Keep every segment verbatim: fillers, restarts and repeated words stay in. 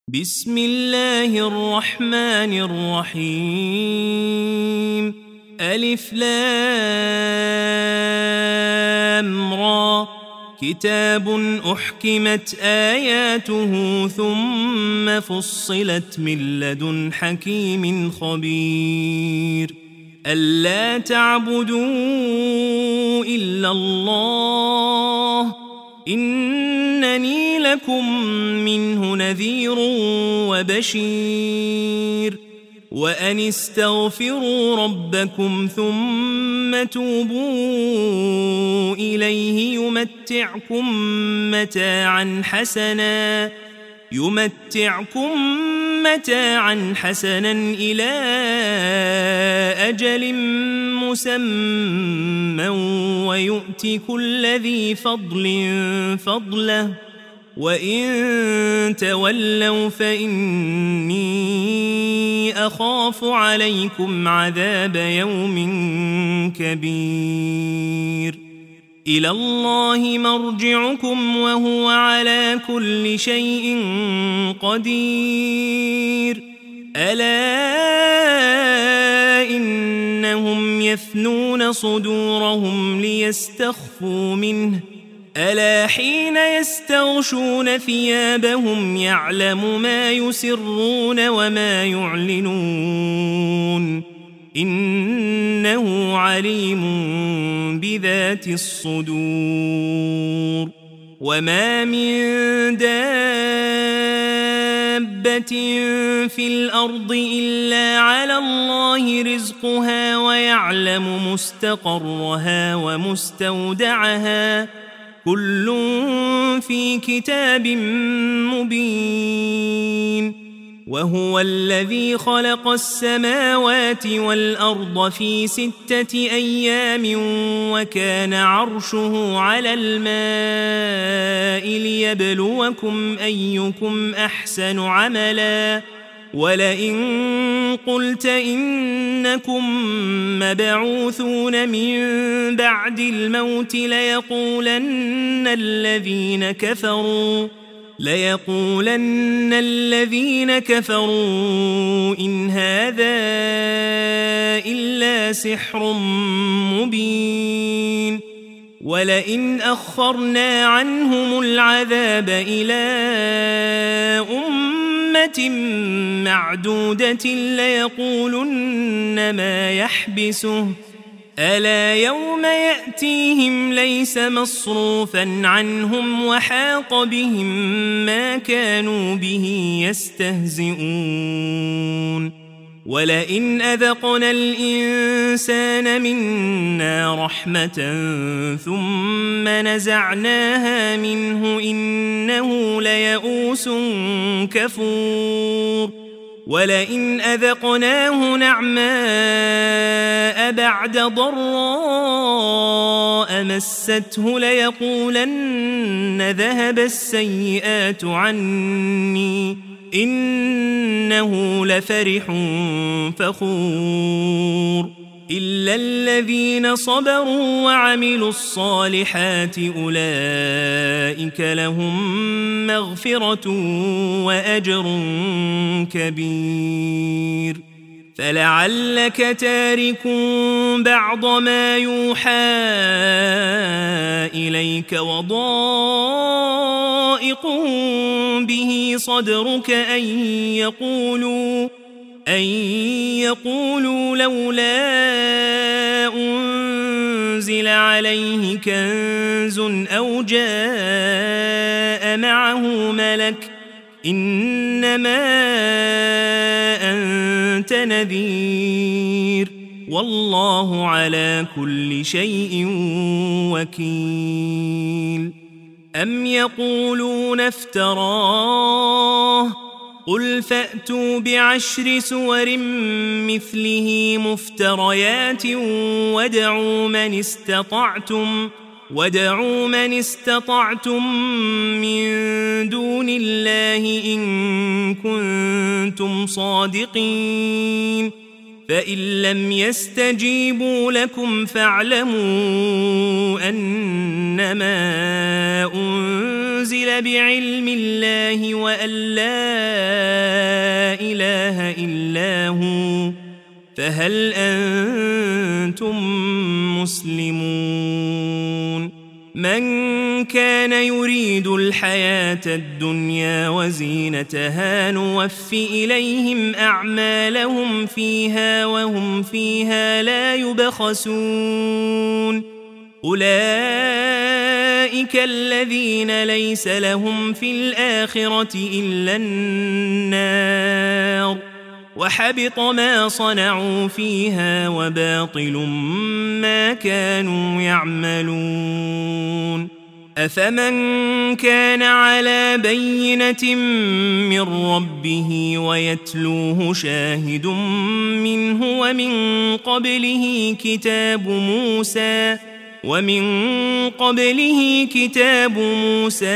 بسم الله الرحمن الرحيم ألف لام را كتاب أحكمت آياته ثم فصلت من لدن حكيم خبير ألا تعبدوا إلا الله إنني لكم منه نذير وبشير وأن استغفروا ربكم ثم توبوا إليه يمتعكم متاعا حسنا يمتعكم متاعا حسنا إلى أجل مسمى ويؤتي كل ذي فضل فضله وإن تولوا فإني أخاف عليكم عذاب يوم كبير إلى الله مرجعكم وهو على كل شيء قدير ألا إنهم يثنون صدورهم ليستخفوا منه ألا حين يستغشون ثيابهم يعلم ما يسرون وما يعلنون إنه عليم بذات الصدور وما من دابة في الأرض إلا على الله رزقها ويعلم مستقرها ومستودعها كل في كتاب مبين وهو الذي خلق السماوات والأرض في ستة أيام وكان عرشه على الماء ليبلوكم أيكم أحسن عملا ولئن قلت إنكم مبعوثون من بعد الموت ليقولن الذين كفروا ليقولن الذين كفروا إن هذا إلا سحر مبين ولئن أخرنا عنهم العذاب إلى أمة معدودة ليقولن ما يحبسه ألا يوم يأتيهم ليس مصروفا عنهم وحاق بهم ما كانوا به يستهزئون ولئن أذقنا الإنسان منا رحمة ثم نزعناها منه إنه ليئوس كفور ولئن أذقناه نعماء بعد ضراء مسته ليقولن ذهب السيئات عني إنه لفرح فخور إلا الذين صبروا وعملوا الصالحات أولئك لهم مغفرة وأجر كبير فلعلك تارك بعض ما يوحى إليك وضائق به صدرك أن يقولوا أن يقولوا لولا أنزل عليه كنز أو جاء معه ملك إنما أنت نذير والله على كل شيء وكيل أم يقولون افتراه قل فأتوا بعشر سور مثله مفتريات وادعوا من استطعتم وادعوا من استطعتم من دون الله إن كنتم صادقين فإن لم يستجيبوا لكم فاعلموا أنما أنزل بعلم الله وأن لا إلا هو فهل أنتم مسلمون من كان يريد الحياة الدنيا وزينتها نوف إليهم أعمالهم فيها وهم فيها لا يبخسون أولئك الذين ليس لهم في الآخرة إلا النار وحبط ما صنعوا فيها وباطل ما كانوا يعملون أفمن كان على بينة من ربه ويتلوه شاهد منه ومن قبله كتاب موسى ومن قبله كتاب موسى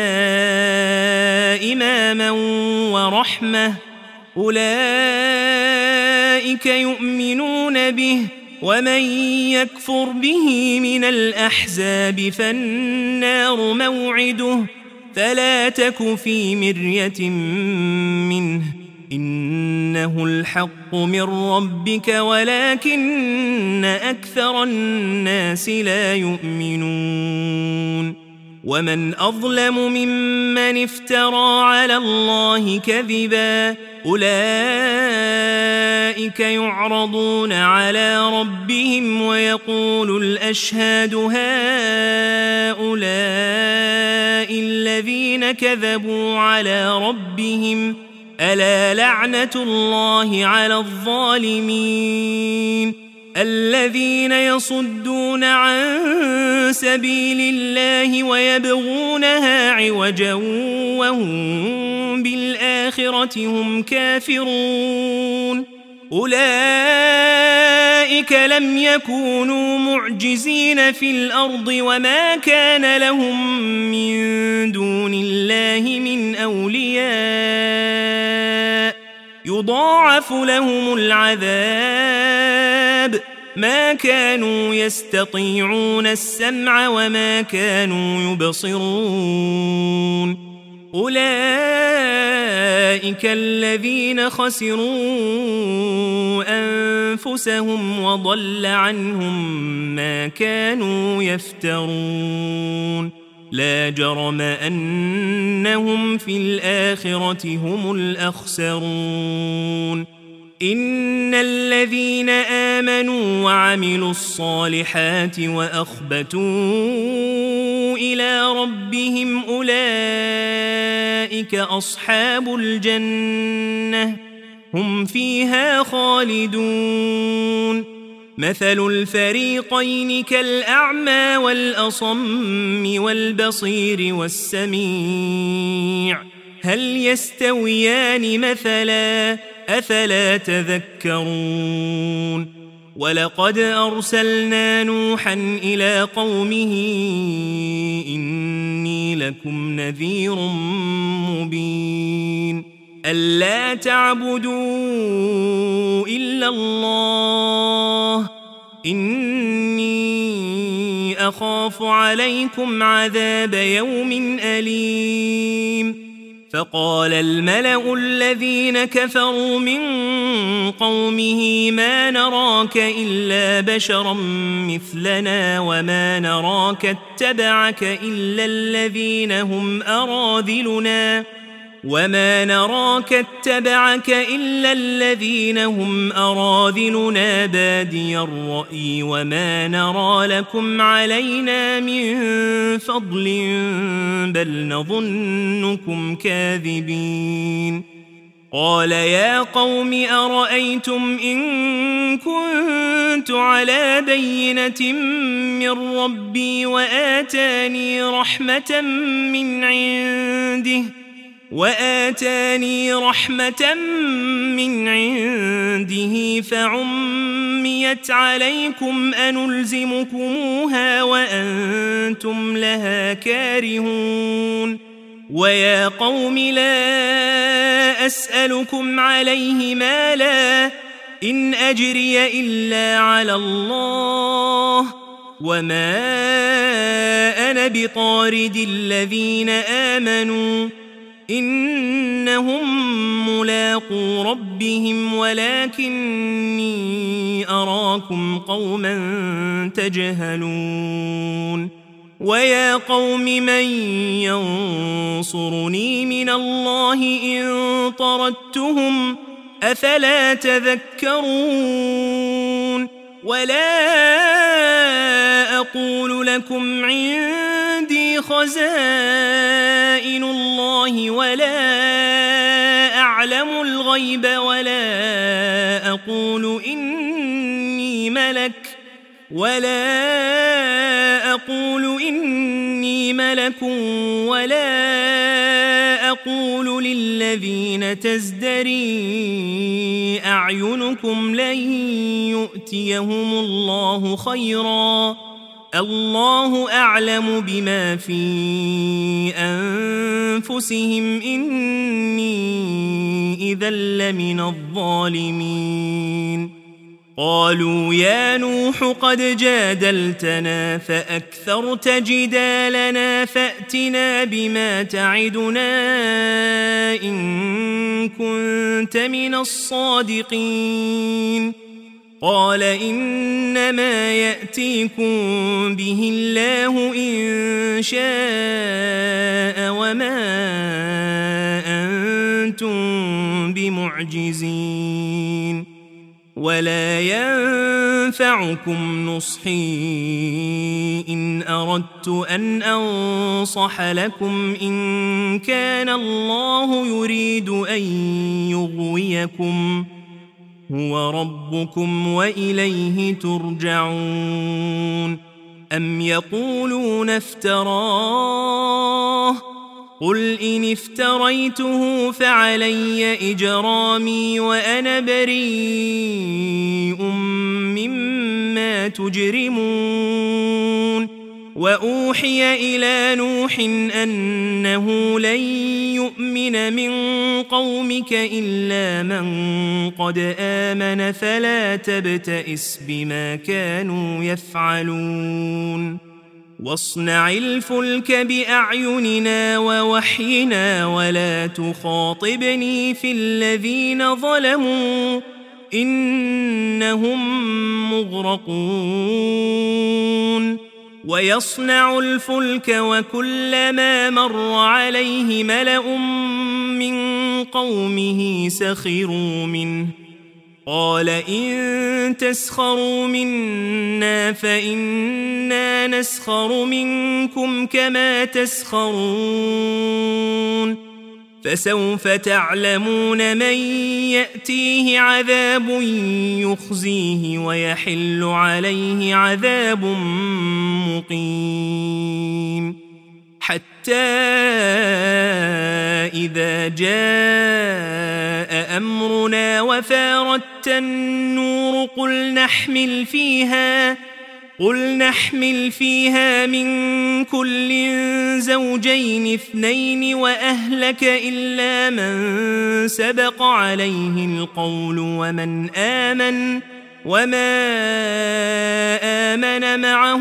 إماما ورحمة أولئك يؤمنون به ومن يكفر به من الأحزاب فالنار موعده فلا تك في مرية منه إنه الحق من ربك ولكن أكثر الناس لا يؤمنون ومن أظلم ممن افترى على الله كذبا أولئك يعرضون على ربهم ويقول الأشهاد هؤلاء الذين كذبوا على ربهم ألا لعنة الله على الظالمين الذين يصدون عن سبيل الله ويبغونها عوجا وهم بالآخرة هم كافرون أولئك لم يكونوا معجزين في الأرض وما كان لهم من دون الله من أولياء يضاعف لهم العذاب ما كانوا يستطيعون السمع وما كانوا يبصرون أولئك الذين خسروا أنفسهم وضل عنهم ما كانوا يفترون لا جرم أنهم في الآخرة هم الأخسرون إن الذين آمنوا وعملوا الصالحات وأخبتوا إلى ربهم أولئك أصحاب الجنة هم فيها خالدون مثل الفريقين كالأعمى والأصم والبصير والسميع هل يستويان مثلا أفلا تذكرون ولقد أرسلنا نوحا إلى قومه إني لكم نذير مبين ألا تعبدوا إلا الله إني أخاف عليكم عذاب يوم أليم فقال الملأ الذين كفروا من قومه ما نراك إلا بشرا مثلنا وما نراك اتبعك إلا الذين هم أراذلنا وما نراك اتبعك إلا الذين هم أراذلنا بادي الرأي وما نرى لكم علينا من فضل بل نظنكم كاذبين قال يا قوم أرأيتم إن كنت على بينة من ربي وآتاني رحمة من عنده وآتاني رحمة من عنده فعميت عليكم أنلزمكموها وأنتم لها كارهون ويا قوم لا أسألكم عليه مالا إن أجري إلا على الله وما أنا بطارد الذين آمنوا إنهم ملاقو ربهم ولكني أراكم قوما تجهلون ويا قوم من ينصرني من الله إن طردتهم أفلا تذكرون ولا أقول لكم عندي خزائن الله ولا أعلم الغيب ولا أقول إني ملك ولا أقول إني ملك ولا أقول للذين تزدري أعينكم لن يؤتيهم الله خيرا الله أعلم بما في أنفسهم إني إذا لمن الظالمين قالوا يا نوح قد جادلتنا فأكثرت جدالنا فأتنا بما تعدنا إن كنت من الصادقين قال إنما يأتيكم به الله إن شاء وما أنتم بمعجزين ولا ينفعكم نصحي إن أردت أن أنصح لكم إن كان الله يريد أن يغويكم هو ربكم وإليه ترجعون أم يقولون افتراه قل إن افتريته فعلي إجرامي وأنا بريء مما تجرمون وأوحي إلى نوح أنه لن يؤمن من قومك إلا من قد آمن فلا تبتئس بما كانوا يفعلون واصنع الفلك بأعيننا ووحينا ولا تخاطبني في الذين ظلموا إنهم مغرقون ويصنع الفلك وكلما مر عليه ملأ من قومه سخروا منه قال إن تسخروا منا فإنا نسخر منكم كما تسخرون فسوف تعلمون من يأتيه عذاب يخزيه ويحل عليه عذاب مقيم حتى إذا جاء أمرنا وفارت النور قل نحمل فيها قل نحمل فيها من كل زوجين اثنين وأهلك إلا من سبق عليه القول ومن آمن وما آمن معه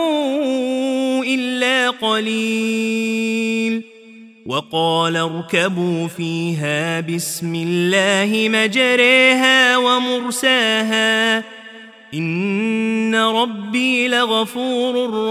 إلا قليل وقال اركبوا فيها بسم الله مجريها ومرساها إن ربي لغفور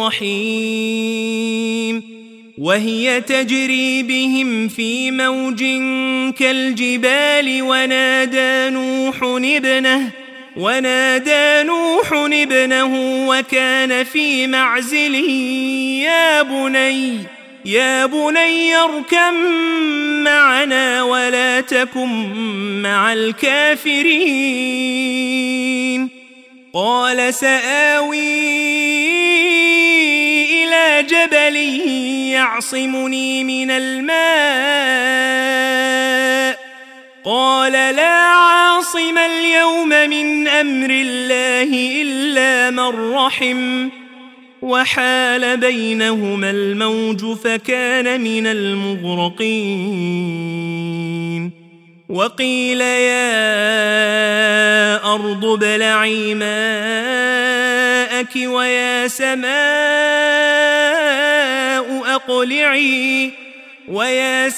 رحيم وهي تجري بهم في موج كالجبال ونادى نوح ابنه ونادى نوح ابنه وكان في معزل يا بني يا بني اركب معنا ولا تكن مع الكافرين قال سآوي إلى جبل يعصمني من الماء قال لا عاصم اليوم من أمر الله إلا من رحم وحال بينهما الموج فكان من المغرقين وقيل يا أرض ابلعي ماءك ويا سماء أقلعي ويا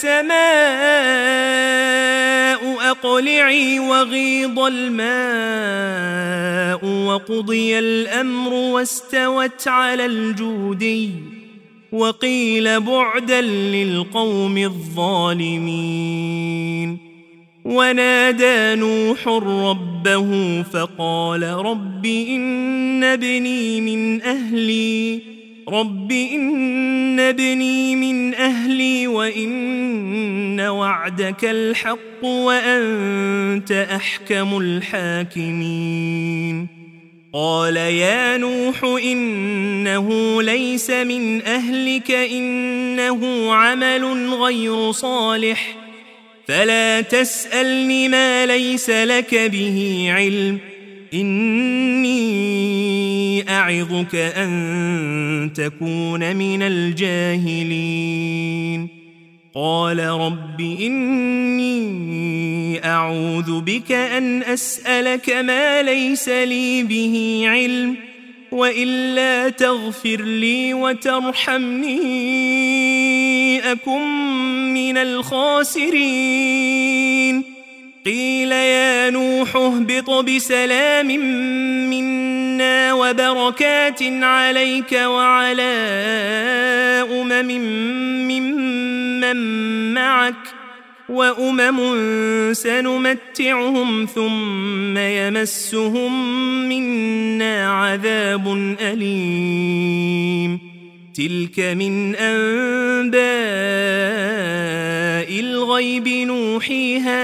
سماء أقلعي وغيض الماء وقضي الأمر واستوت على الجودي وقيل بعدا للقوم الظالمين ونادى نوح ربه فقال رب إن ابني من أهلي رب إن ابني من أهلي وإن وعدك الحق وأنت أحكم الحاكمين قال يا نوح إنه ليس من أهلك إنه عمل غير صالح فلا تسألني ما ليس لك به علم إني أعظك أن تكون من الجاهلين قال رب إني أعوذ بك أن أسألك ما ليس لي به علم وإلا تغفر لي وترحمني أكن من الخاسرين قيل يا نوح اهبط بسلام منا وبركات عليك وعلى أمم ممن معك وأمم سنمتعهم ثم يمسهم منا عذاب أليم تلك من أنباء الغيب نوحيها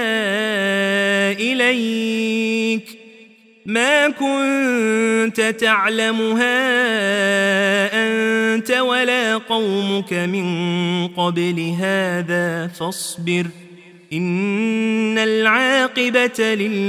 إليك ما كنت تعلمها أنت ولا قومك من قبل هذا فاصبر إن العاقبة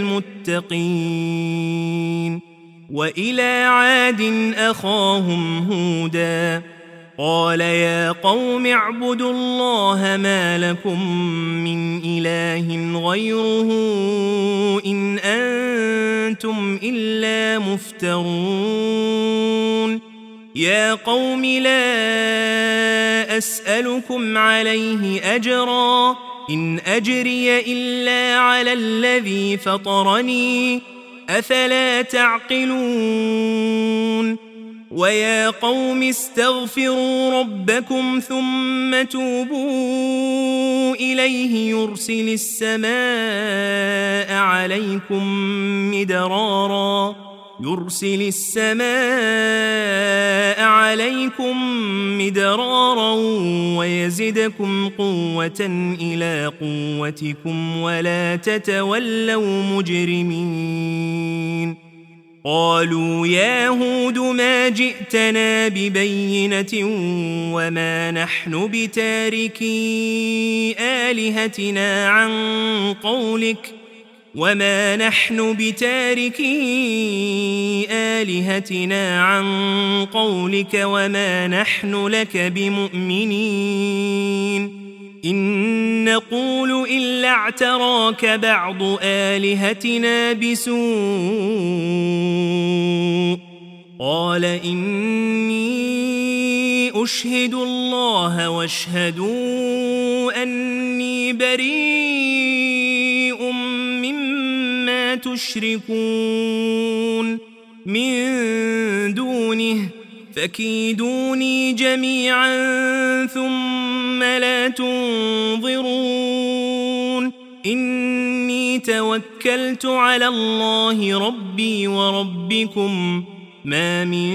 للمتقين وإلى عاد أخاهم هودا قال يا قوم اعبدوا الله ما لكم من إله غيره إن أنتم إلا مفترون يا قوم لا أسألكم عليه أجرا إن أجري إلا على الذي فطرني أفلا تعقلون ويا قوم استغفروا ربكم ثم توبوا إليه يرسل السماء عليكم مدرارا يرسل السماء عليكم مدرارا ويزدكم قوة إلى قوتكم ولا تتولوا مجرمين قالوا يا هود ما جئتنا ببينة وما نحن بتاركي آلهتنا عن قولك وما نحن بتاركي آلهتنا عن قولك وما نحن لك بمؤمنين إن نقول إلا اعتراك بعض آلهتنا بسوء قال إني أشهد الله واشهدوا أني بريء مما تشركون من دونه فكيدوني جميعا ثم لا تنظرون إني توكلت على الله ربي وربكم ما من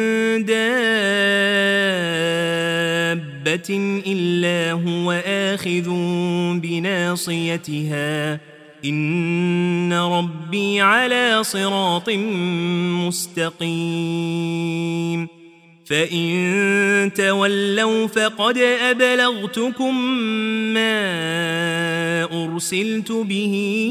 دابة إلا هو آخذ بناصيتها إن ربي على صراط مستقيم فإن تولوا فقد أبلغتكم ما أرسلت به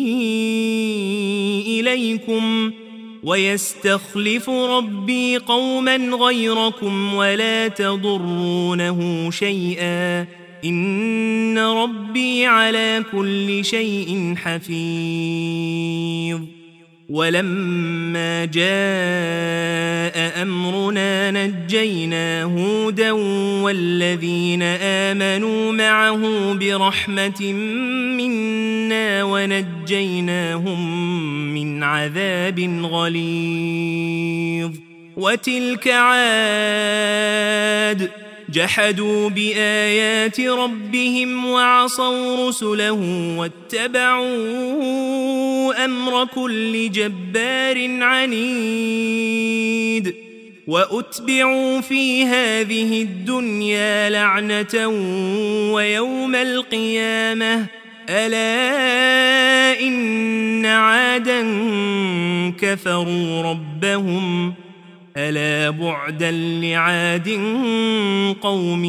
إليكم ويستخلف ربي قوما غيركم ولا تضرونه شيئا إن ربي على كل شيء حفيظ ولما جاء أمرنا نجينا هودا والذين آمنوا معه برحمة منا ونجيناهم من عذاب غليظ. وتلك عاد جحدوا بآيات ربهم وعصوا رسله واتبعوا أمر كل جبار عنيد. وأتبعوا في هذه الدنيا لعنة ويوم القيامة ألا إن عادا كفروا ربهم ألا بعدا لعاد قوم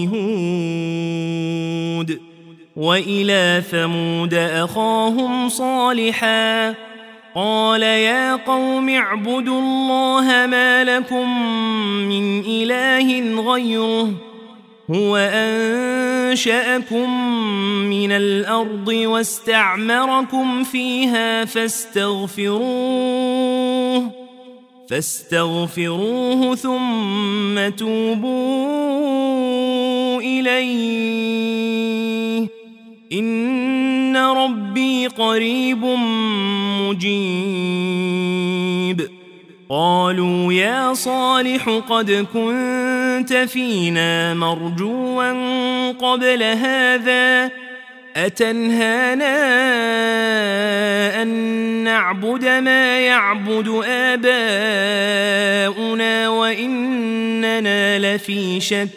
هود. وإلى ثمود أخاهم صالحا قال يا قوم اعبدوا الله ما لكم من إله غيره هو أنشأكم من الأرض واستعمركم فيها فاستغفروه فاستغفروه ثم توبوا إليه إن ربي قريب مجيب. قالوا يا صالح قد كنت فينا مرجوا قبل هذا أتنهانا أن نعبد ما يعبد آباؤنا وإننا لفي شك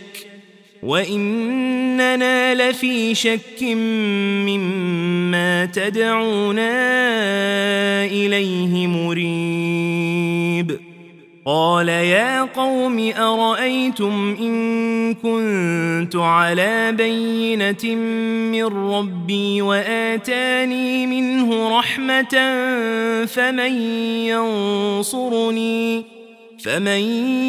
وإننا لفي شك مما تدعونا إليه مريب. قال يا قوم أرأيتم إن كنت على بينة من ربي وآتاني منه رحمة فمن ينصرني فمن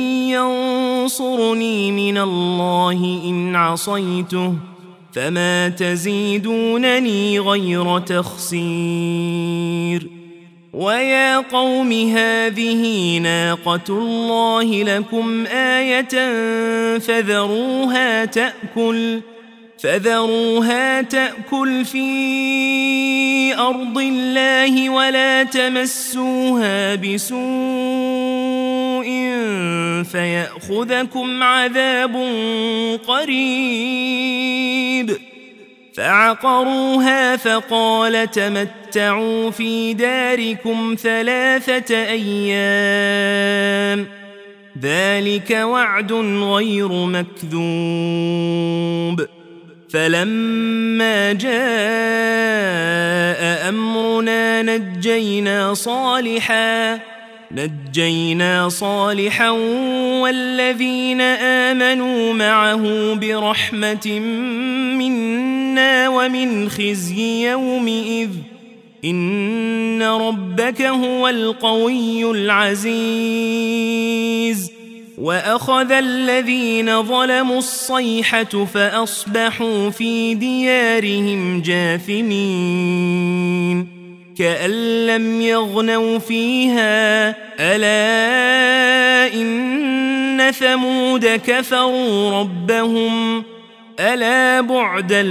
ينصرني من الله إن عصيته فما تزيدونني غير تخسير. ويا قوم هذه ناقة الله لكم آية فذروها تأكل فذروها تأكل في أرض الله ولا تمسوها بسوء فيأخذكم عذاب قريب. فعقروها فقال تمتعوا في داركم ثلاثة أيام ذلك وعد غير مكذوب. فلما جاء أمرنا نجينا صالحا نجينا صالحا والذين آمنوا معه برحمة منا ومن خزي يومئذ إن ربك هو القوي العزيز. وأخذ الذين ظلموا الصيحة فأصبحوا في ديارهم جاثمين كأن لم يغنوا فيها ألا إن ثمود كفروا ربهم ألا بعدا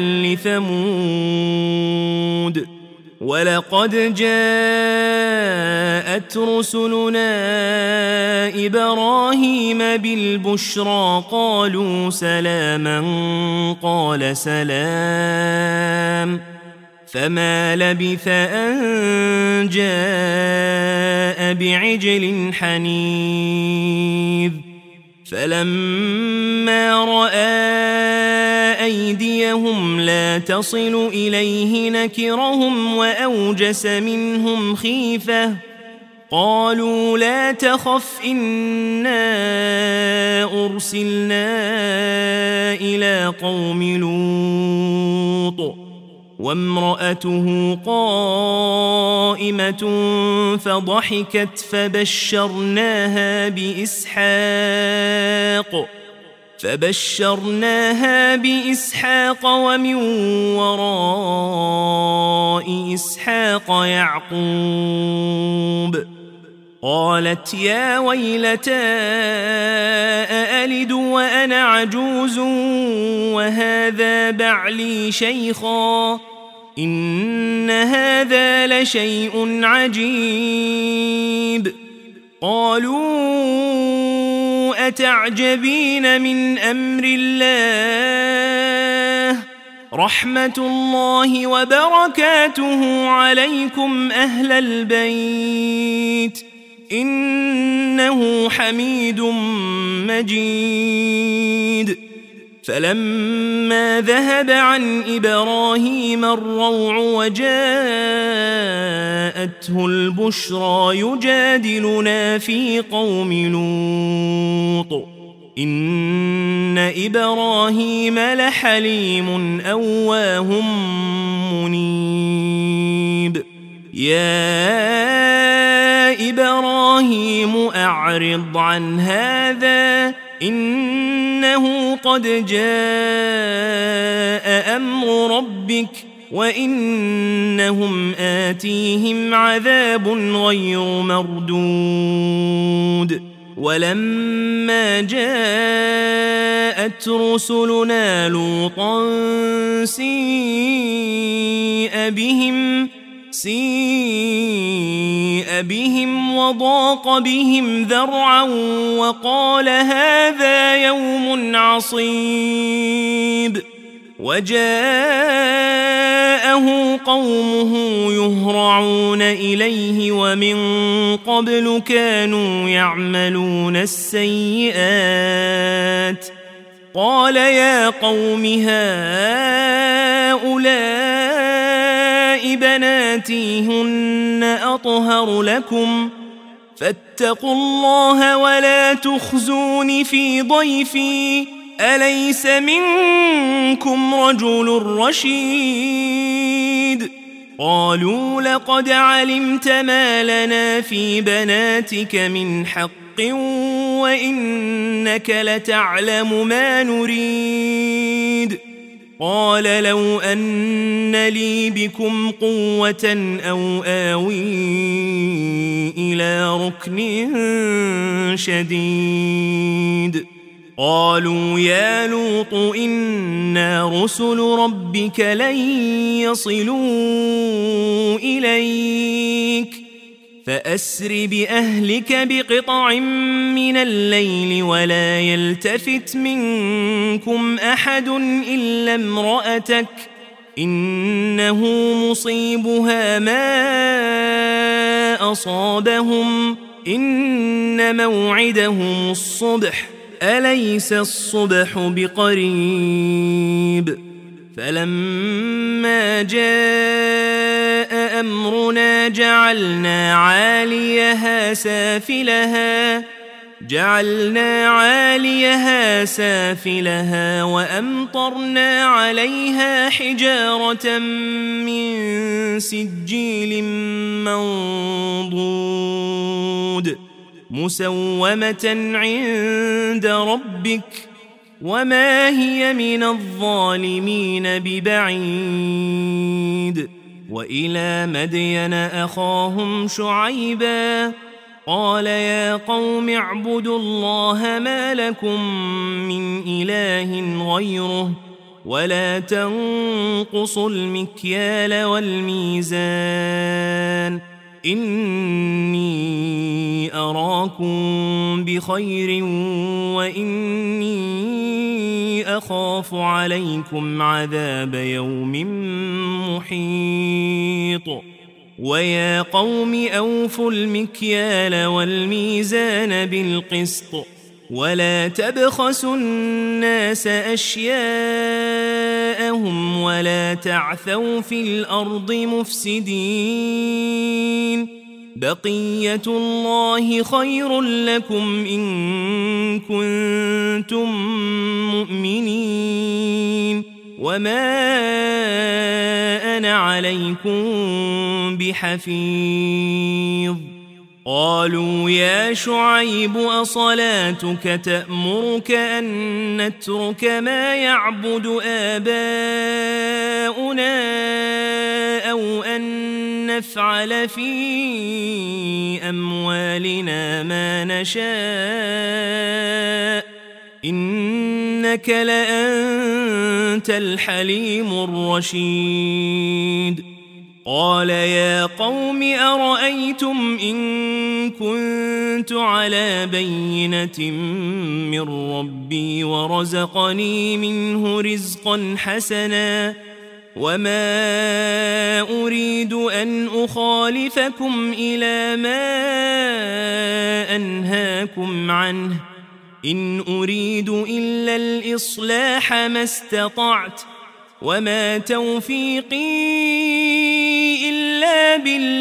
لثمود. ولقد جاءت رسلنا إبراهيم بالبشرى قالوا سلاما قال سلام فما لبث أن جاء بعجل حنيذ. فلما رأى أيديهم لا تصل إليه نكرهم وأوجس منهم خيفة قالوا لا تخف إنا أرسلنا إلى قوم لوط وامرأته قائمة فضحكت فبشرناها بإسحاق فبشرناها بإسحاق ومن وراء إسحاق يعقوب قالت يا ويلتى أألد وأنا عجوز وهذا بعلي شيخا إن هذا لشيء عجيب. قالوا أتعجبين من أمر الله رحمة الله وبركاته عليكم أهل البيت إنه حميد مجيد. فلما ذهب عن إبراهيم الروع وجاءته البشرى يجادلنا في قوم لوط إن إبراهيم لحليم أواه منيب. يا إبراهيم أعرض عن هذا إنه قد جاء أمر ربك وإنهم آتيهم عذاب غير مردود. ولما جاءت رسلنا لوطا سيء بهم سيء بهم وضاق بهم ذرعا وقال هذا يوم عصيب. وجاءه قومه يهرعون إليه ومن قبل كانوا يعملون السيئات. قال يا قوم هؤلاء بناتي هن أطهر لكم فاتقوا الله ولا تخزون في ضيفي أليس منكم رجل رشيد. قالوا لقد علمت ما لنا في بناتك من حق وإنك لتعلم ما نريد. قال لو أن لي بكم قوة أو آوي إلى ركن شديد. قالوا يا لوط إنا رسل ربك لن يصلوا إليك فأسر بأهلك بقطع من الليل ولا يلتفت منكم أحد إلا امرأتك إنه مصيبها ما أصابهم إن موعدهم الصبح أليس الصبح بقريب. فلما جاء أمرنا جعلنا عاليها سافلها جعلنا عاليها سافلها وأمطرنا عليها حجارة من سجيل منضود مسومة عند ربك وما هي من الظالمين ببعيد. وإلى مدين أخاهم شعيبا قال يا قوم اعبدوا الله ما لكم من إله غيره ولا تنقصوا المكيال والميزان إني أراكم بخير وإني أخاف عليكم عذاب يوم محيط. ويا قوم أوفوا المكيال والميزان بالقسط ولا تبخسوا الناس أشياءهم ولا تعثوا في الأرض مفسدين. بقية الله خير لكم إن كنتم مؤمنين وما أنا عليكم بحفيظ. قالوا يا شعيب أصلاتك تأمرك أن نترك ما يعبد آباؤنا أو أن نفعل في أموالنا ما نشاء إنك لأنت الحليم الرشيد قال يا قوم أرأيتم إن كنت على بينة من ربي ورزقني منه رزقا حسنا وما أريد أن أخالفكم إلى ما أنهاكم عنه إن أريد إلا الإصلاح ما استطعت وما توفيقي إلا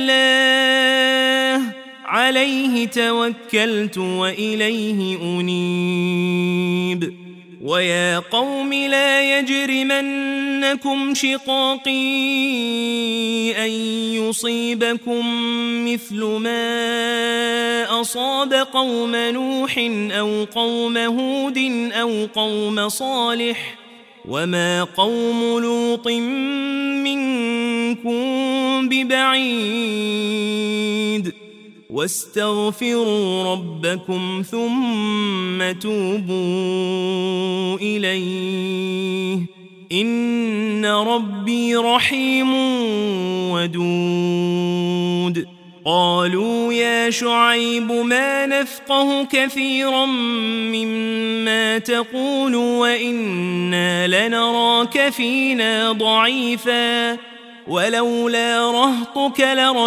بالله عليه توكلت وإليه أنيب ويا قوم لا يجرمنكم شقاقي أن يصيبكم مثل ما أصاب قوم نوح أو قوم هود أو قوم صالح وما قوم لوط منكم ببعيد واستغفروا ربكم ثم توبوا إليه إن ربي رحيم ودود قالوا يا شعيب ما نفقه كثيرا مما تقول وإنا لنراك فينا ضعيفا ولولا رهطك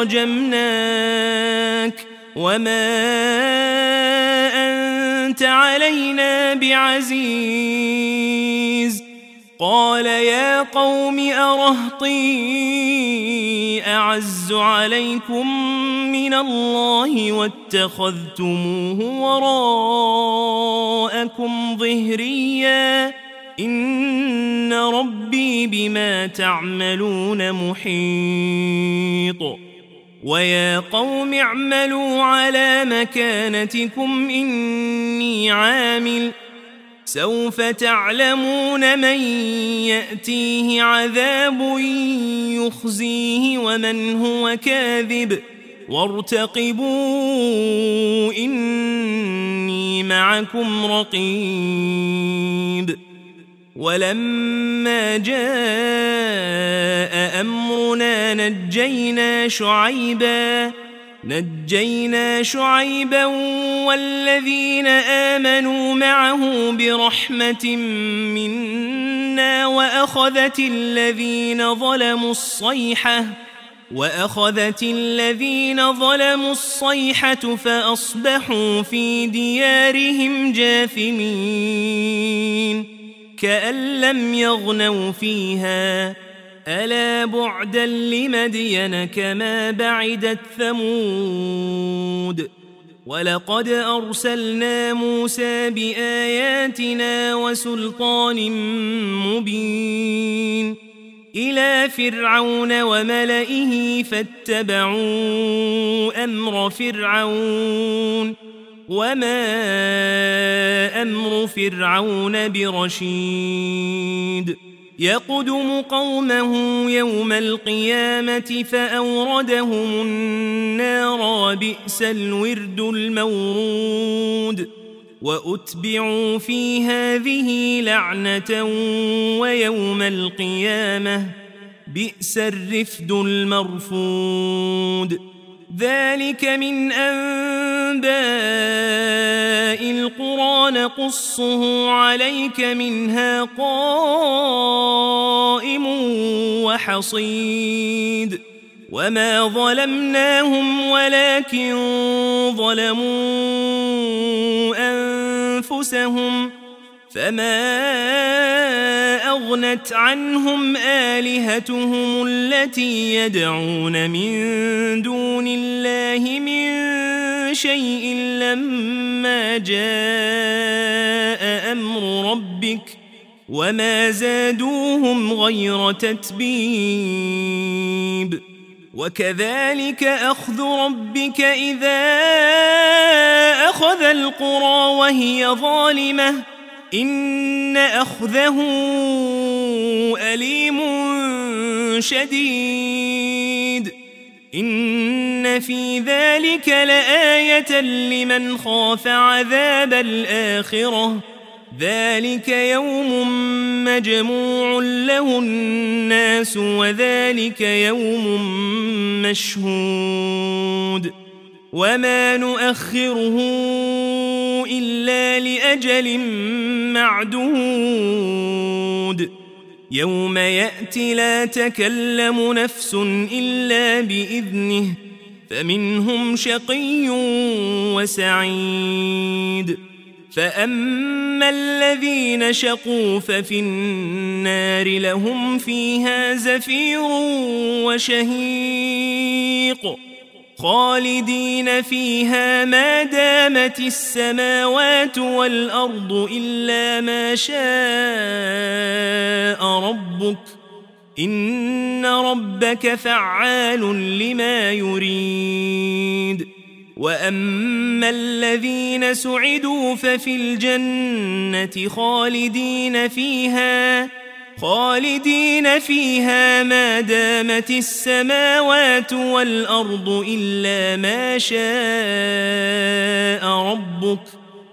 لرجمناك وما أنت علينا بعزيز قال يا قوم أرهطي أعز عليكم من الله واتخذتموه وراءكم ظهريا إن ربي بما تعملون محيط ويا قوم اعملوا على مكانتكم إني عامل سوف تعلمون من يأتيه عذاب يخزيه ومن هو كاذب وارتقبوا إني معكم رقيب ولما جاء أمرنا نجينا شعيبا نجينا شعيبا والذين آمنوا معه برحمة منا وأخذت الذين ظلموا الصيحة وأخذت الذين ظلموا الصيحة فأصبحوا في ديارهم جاثمين كأن لم يغنوا فيها ألا بعدا لمدين كما بعدت ثمود ولقد أرسلنا موسى بآياتنا وسلطان مبين إلى فرعون وملئه فاتبعوا أمر فرعون وما أمر فرعون برشيد يقدم قومه يوم القيامة فأوردهم النار وبئس الورد المورود وأتبعوا في هذه لعنة ويوم القيامة بئس الرفد المرفود ذلك من أنباء القرى نقصه عليك منها قائم وحصيد وما ظلمناهم ولكن ظلموا أنفسهم فما أغنت عنهم آلهتهم التي يدعون من دون الله من شيء لما جاء أمر ربك وما زادوهم غير تتبيب وكذلك أخذ ربك إذا أخذ القرى وهي ظالمة إن أخذه أليم شديد إن في ذلك لآية لمن خاف عذاب الآخرة ذلك يوم مجموع له الناس وذلك يوم مشهود وما نؤخره إلا لأجل معدود يوم يأتي لا تكلم نفس إلا بإذنه فمنهم شقي وسعيد فأما الذين شقوا ففي النار لهم فيها زفير وشهيق خالدين فيها ما دامت السماوات والأرض إلا ما شاء ربك إن ربك فعال لما يريد وأما الذين سعدوا ففي الجنة خالدين فيها خالدين فيها ما دامت السماوات والأرض إلا ما شاء ربك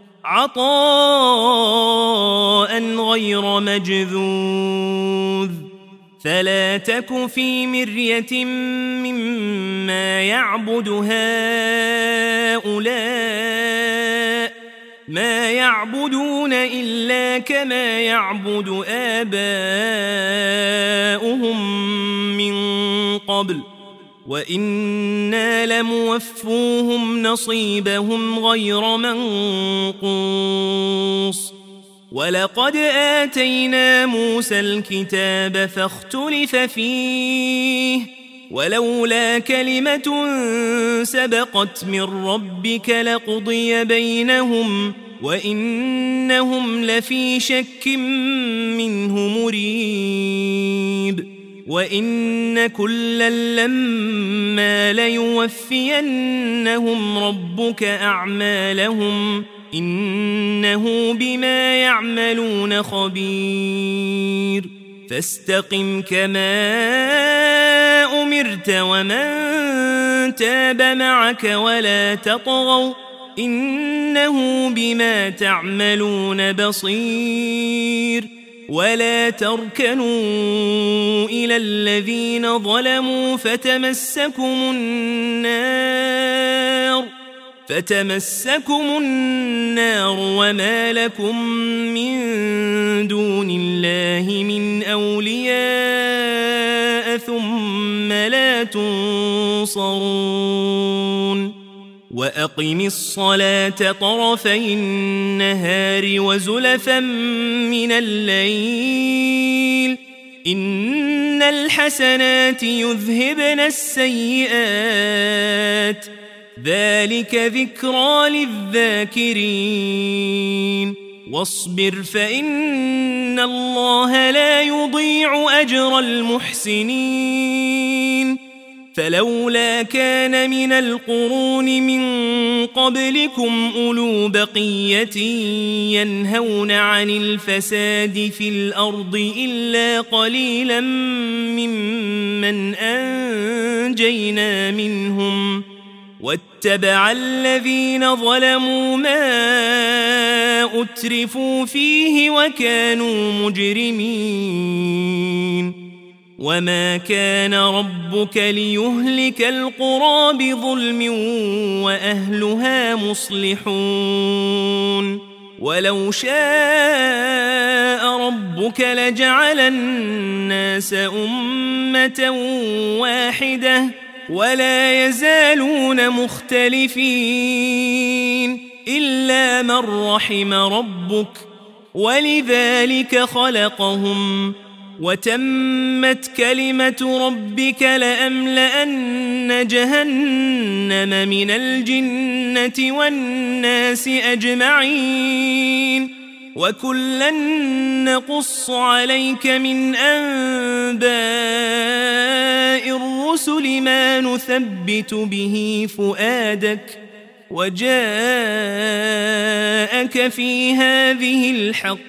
عطاء غير مجذوذ فلا تك في مرية مما يعبد هؤلاء ما يعبدون إلا كما يعبد آباؤهم من قبل وإنا لموفوهم نصيبهم غير منقوص ولقد آتينا موسى الكتاب فاختلف فيه ولولا كلمة سبقت من ربك لقضي بينهم وإنهم لفي شك منه مريب وإن كلا لما ليوفينهم ربك أعمالهم إنه بما يعملون خبير فاستقم كما أمرت ومن تاب معك ولا تطغوا إنه بما تعملون بصير ولا تركنوا إلى الذين ظلموا فتمسكم النار فتمسكم النار وما لكم من دون الله من أولياء ثم لا تنصرون وأقم الصلاة طرفي النهار وزلفا من الليل إن الحسنات يذهبن السيئات ذلك ذكرى للذاكرين واصبر فإن الله لا يضيع أجر المحسنين فلولا كان من القرون من قبلكم أولو بقية ينهون عن الفساد في الأرض إلا قليلا ممن أنجينا منهم واتبع الذين ظلموا ما أترفوا فيه وكانوا مجرمين وما كان ربك ليهلك القرى بظلم وأهلها مصلحون ولو شاء ربك لجعل الناس أمة واحدة ولا يزالون مختلفين إلا من رحم ربك ولذلك خلقهم وتمت كلمة ربك لأملأن جهنم من الجنة والناس أجمعين وكلا نقص عليك من أنباء الرسل ما نثبت به فؤادك وجاءك في هذه الحق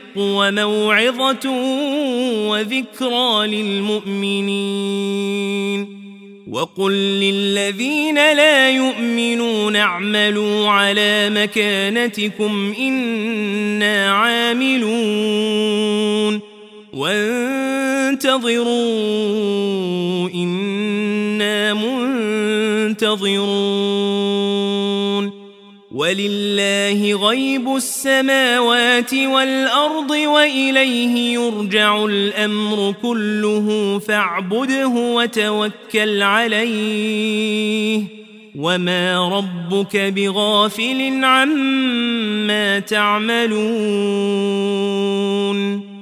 وموعظة وذكرى للمؤمنين وقل للذين لا يؤمنون اعملوا على مكانتكم إنا عاملون وانتظروا إنا منتظرون ولله غيب السماوات والأرض وإليه يرجع الأمر كله فاعبده وتوكل عليه وما ربك بغافل عما تعملون